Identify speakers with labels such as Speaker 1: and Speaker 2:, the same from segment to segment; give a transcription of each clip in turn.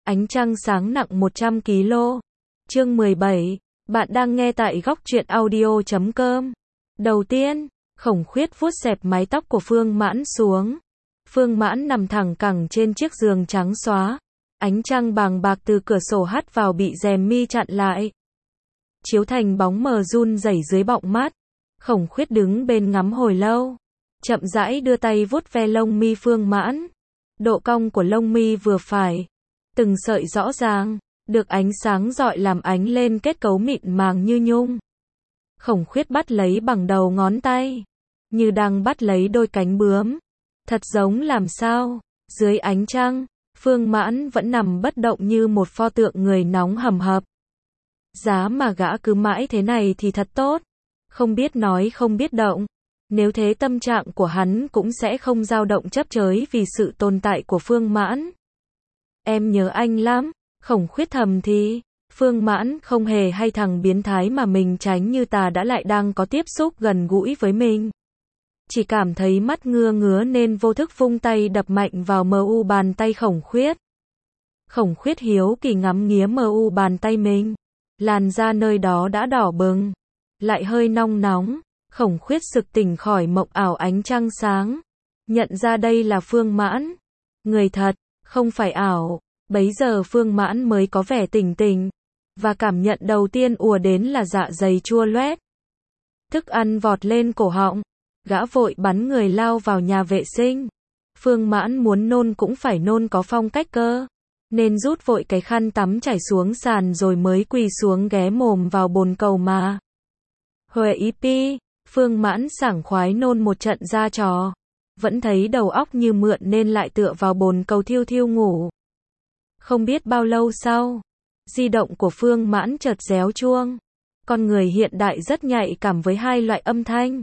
Speaker 1: Ánh trăng sáng nặng 100 kg. Chương 17. Bạn đang nghe tại góc truyện audio.com. Đầu tiên, Khổng Khuyết vuốt xẹp mái tóc của Phương Mãn xuống. Phương Mãn nằm thẳng cẳng trên chiếc giường trắng xóa. Ánh trăng bàng bạc từ cửa sổ hắt vào bị rèm mi chặn lại, chiếu thành bóng mờ run rẩy dưới bọng mắt. Khổng Khuyết đứng bên ngắm hồi lâu, chậm rãi đưa tay vuốt ve lông mi Phương Mãn. Độ cong của lông mi vừa phải, từng sợi rõ ràng, được ánh sáng rọi làm ánh lên kết cấu mịn màng như nhung. Khổng Khuyết bắt lấy bằng đầu ngón tay, như đang bắt lấy đôi cánh bướm. Thật giống làm sao. Dưới ánh trăng, Phương Mãn vẫn nằm bất động như một pho tượng người nóng hầm hập. Giá mà gã cứ mãi thế này thì thật tốt. Không biết nói không biết động. Nếu thế tâm trạng của hắn cũng sẽ không dao động chấp chới vì sự tồn tại của Phương Mãn. Em nhớ anh lắm. Khổng Khuyết thầm thì. Phương Mãn không hề hay thằng biến thái mà mình tránh như tà đã lại đang có tiếp xúc gần gũi với mình. Chỉ cảm thấy mắt ngứa ngứa nên vô thức vung tay đập mạnh vào mu bàn tay Khổng Khuyết. Khổng Khuyết hiếu kỳ ngắm nghía mu bàn tay mình. Làn da nơi đó đã đỏ bừng, lại hơi nong nóng. Khổng Khuyết sực tỉnh khỏi mộng ảo ánh trăng sáng. Nhận ra đây là Phương Mãn. Người thật, không phải ảo. Bấy giờ Phương Mãn mới có vẻ tỉnh tỉnh. Và cảm nhận đầu tiên ùa đến là dạ dày chua loét. Thức ăn vọt lên cổ họng. Gã vội bắn người lao vào nhà vệ sinh. Phương Mãn muốn nôn cũng phải nôn có phong cách cơ, nên rút vội cái khăn tắm chảy xuống sàn rồi mới quỳ xuống ghé mồm vào bồn cầu mà. Huệ ý pi, Phương Mãn sảng khoái nôn một trận ra trò. Vẫn thấy đầu óc như mượn nên lại tựa vào bồn cầu thiêu thiêu ngủ. Không biết bao lâu sau, di động của Phương Mãn chợt réo chuông. Con người hiện đại rất nhạy cảm với hai loại âm thanh.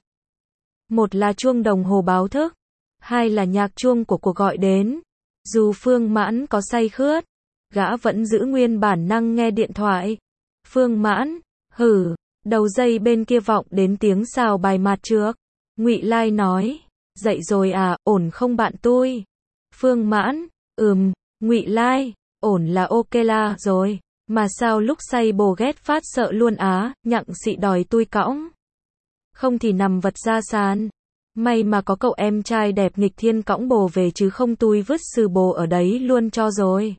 Speaker 1: Một là chuông đồng hồ báo thức, hai là nhạc chuông của cuộc gọi đến. Dù Phương Mãn có say khướt, gã vẫn giữ nguyên bản năng nghe điện thoại. Phương Mãn, hử, đầu dây bên kia vọng đến tiếng xào bài mạt trước. Ngụy Lai nói, dậy rồi à, ổn không bạn tôi? Phương Mãn, Ngụy Lai, ổn là ok la rồi, mà sao lúc say bồ ghét phát sợ luôn á, nhặng xị đòi tôi cõng. Không thì nằm vật ra sàn. May mà có cậu em trai đẹp nghịch thiên cõng bồ về chứ không tui vứt sư bồ ở đấy luôn cho rồi.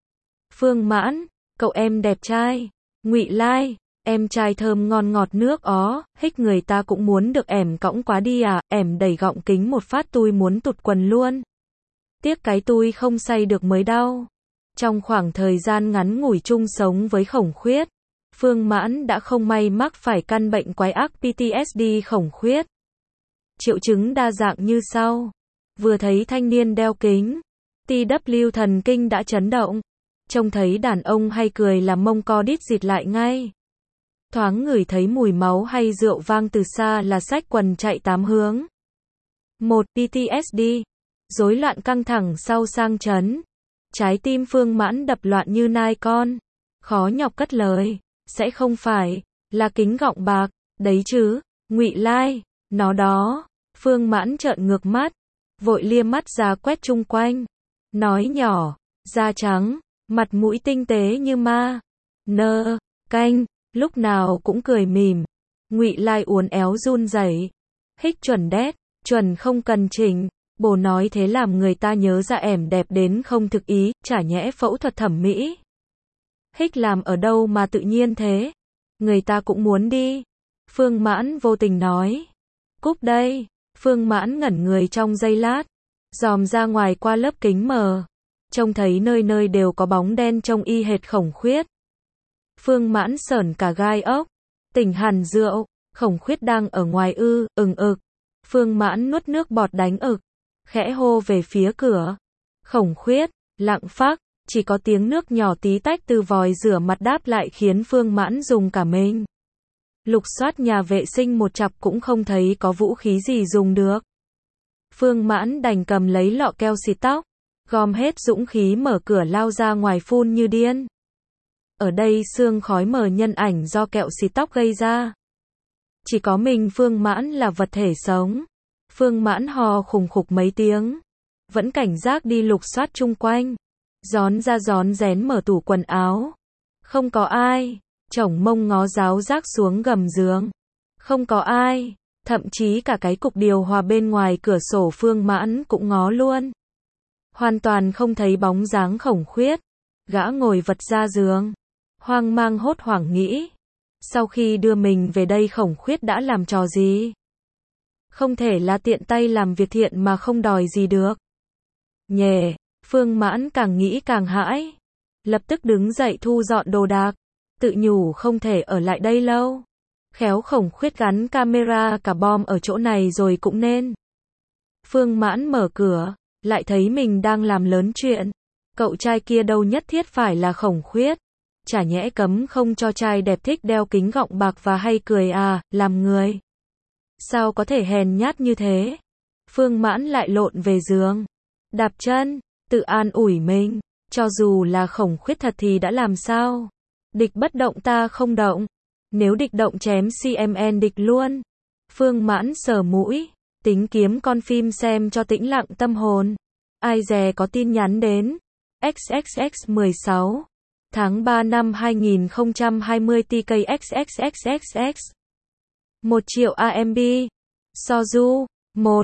Speaker 1: Phương Mãn, cậu em đẹp trai. Ngụy Lai, em trai thơm ngon ngọt nước ó, hích người ta cũng muốn được ẻm cõng quá đi à, ẻm đẩy gọng kính một phát tui muốn tụt quần luôn. Tiếc cái tui không say được mới đau. Trong khoảng thời gian ngắn ngủi chung sống với Khổng Khuyết, Phương Mãn đã không may mắc phải căn bệnh quái ác PTSD Khổng Khuyết. Triệu chứng đa dạng như sau. Vừa thấy thanh niên đeo kính, TW thần kinh đã chấn động. Trông thấy đàn ông hay cười là mông co đít dịt lại ngay. Thoáng ngửi thấy mùi máu hay rượu vang từ xa là xách quần chạy tám hướng. 1. PTSD. Rối loạn căng thẳng sau sang chấn. Trái tim Phương Mãn đập loạn như nai con. Khó nhọc cất lời. Sẽ không phải là kính gọng bạc, đấy chứ, Ngụy Lai, nó đó. Phương Mãn trợn ngược mắt, vội lia mắt ra quét chung quanh. Nói nhỏ, da trắng, mặt mũi tinh tế như ma. Nơ, canh, lúc nào cũng cười mỉm. Ngụy Lai uốn éo run rẩy. Hích chuẩn đét, chuẩn không cần chỉnh. Bồ nói thế làm người ta nhớ ra ẻm đẹp đến không thực ý, chả nhẽ phẫu thuật thẩm mỹ. Hích làm ở đâu mà tự nhiên thế? Người ta cũng muốn đi. Phương Mãn vô tình nói. Cúp đây. Phương Mãn ngẩn người trong giây lát. Dòm ra ngoài qua lớp kính mờ. Trông thấy nơi nơi đều có bóng đen trông y hệt Khổng Khuyết. Phương Mãn sởn cả gai ốc. Tỉnh hẳn rượu. Khổng Khuyết đang ở ngoài ực. Phương Mãn nuốt nước bọt đánh ực. Khẽ hô về phía cửa. Khổng Khuyết, lặng phắc. Chỉ có tiếng nước nhỏ tí tách từ vòi rửa mặt đáp lại khiến Phương Mãn dùng cả mình. Lục soát nhà vệ sinh một chặp cũng không thấy có vũ khí gì dùng được. Phương Mãn đành cầm lấy lọ keo xịt tóc, gom hết dũng khí mở cửa lao ra ngoài phun như điên. Ở đây sương khói mờ nhân ảnh do kẹo xịt tóc gây ra. Chỉ có mình Phương Mãn là vật thể sống. Phương Mãn hò khùng khục mấy tiếng, vẫn cảnh giác đi lục soát chung quanh. Rón ra rón rén mở tủ quần áo. Không có ai. Chổng mông ngó ráo rác xuống gầm giường. Không có ai. Thậm chí cả cái cục điều hòa bên ngoài cửa sổ Phương Mãn cũng ngó luôn. Hoàn toàn không thấy bóng dáng Khổng Khuyết. Gã ngồi vật ra giường. Hoang mang hốt hoảng nghĩ. Sau khi đưa mình về đây Khổng Khuyết đã làm trò gì? Không thể là tiện tay làm việc thiện mà không đòi gì được. Nhè, Phương Mãn càng nghĩ càng hãi. Lập tức đứng dậy thu dọn đồ đạc. Tự nhủ không thể ở lại đây lâu. Khéo Khổng Khuyết gắn camera cả bom ở chỗ này rồi cũng nên. Phương Mãn mở cửa, lại thấy mình đang làm lớn chuyện. Cậu trai kia đâu nhất thiết phải là Khổng Khuyết. Chả nhẽ cấm không cho trai đẹp thích đeo kính gọng bạc và hay cười à, làm người. Sao có thể hèn nhát như thế? Phương Mãn lại lộn về giường. Đạp chân, tự an ủi mình. Cho dù là Khổng Khuyết thật thì đã làm sao? Địch bất động ta không động. Nếu địch động chém CMN địch luôn. Phương Mãn sờ mũi. Tính kiếm con phim xem cho tĩnh lặng tâm hồn. Ai dè có tin nhắn đến. XXX 16. Tháng 3 năm 2020 TKXXXXX. 1 triệu AMB. Soju. 1.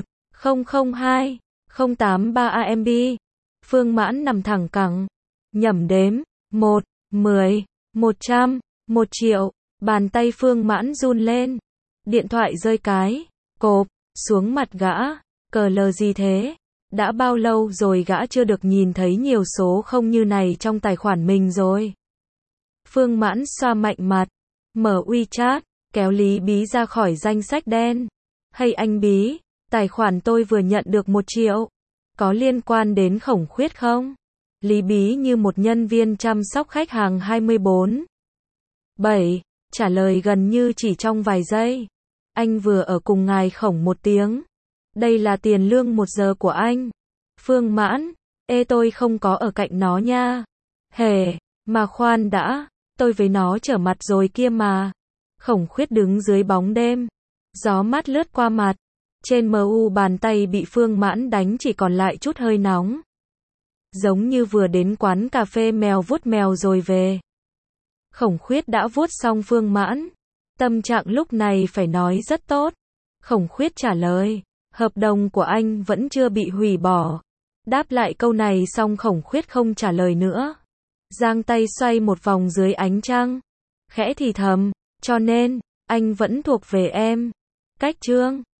Speaker 1: 002. 083 AMB. Phương Mãn nằm thẳng cẳng. Nhẩm đếm. 1. 10. 100. 1 triệu. Bàn tay Phương Mãn run lên. Điện thoại rơi cái. Cộp. Xuống mặt gã. Cờ lờ gì thế? Đã bao lâu rồi gã chưa được nhìn thấy nhiều số không như này trong tài khoản mình rồi. Phương Mãn xoa mạnh mặt. Mở WeChat. Kéo Lý Bí ra khỏi danh sách đen. Hay anh Bí, tài khoản tôi vừa nhận được 1 triệu. Có liên quan đến Khổng Khuyết không? Lý Bí như một nhân viên chăm sóc khách hàng 24/7. Trả lời gần như chỉ trong vài giây. Anh vừa ở cùng ngài Khổng 1 tiếng. Đây là tiền lương 1 giờ của anh. Phương Mãn, tôi không có ở cạnh nó nha. Hề, mà khoan đã, tôi với nó trở mặt rồi kia mà. Khổng Khuyết đứng dưới bóng đêm. Gió mát lướt qua mặt. Trên MU bàn tay bị Phương Mãn đánh chỉ còn lại chút hơi nóng. Giống như vừa đến quán cà phê mèo vuốt mèo rồi về. Khổng Khuyết đã vuốt xong Phương Mãn. Tâm trạng lúc này phải nói rất tốt. Khổng Khuyết trả lời. Hợp đồng của anh vẫn chưa bị hủy bỏ. Đáp lại câu này xong Khổng Khuyết không trả lời nữa. Giang tay xoay một vòng dưới ánh trăng. Khẽ thì thầm. Cho nên, anh vẫn thuộc về em. Cách chương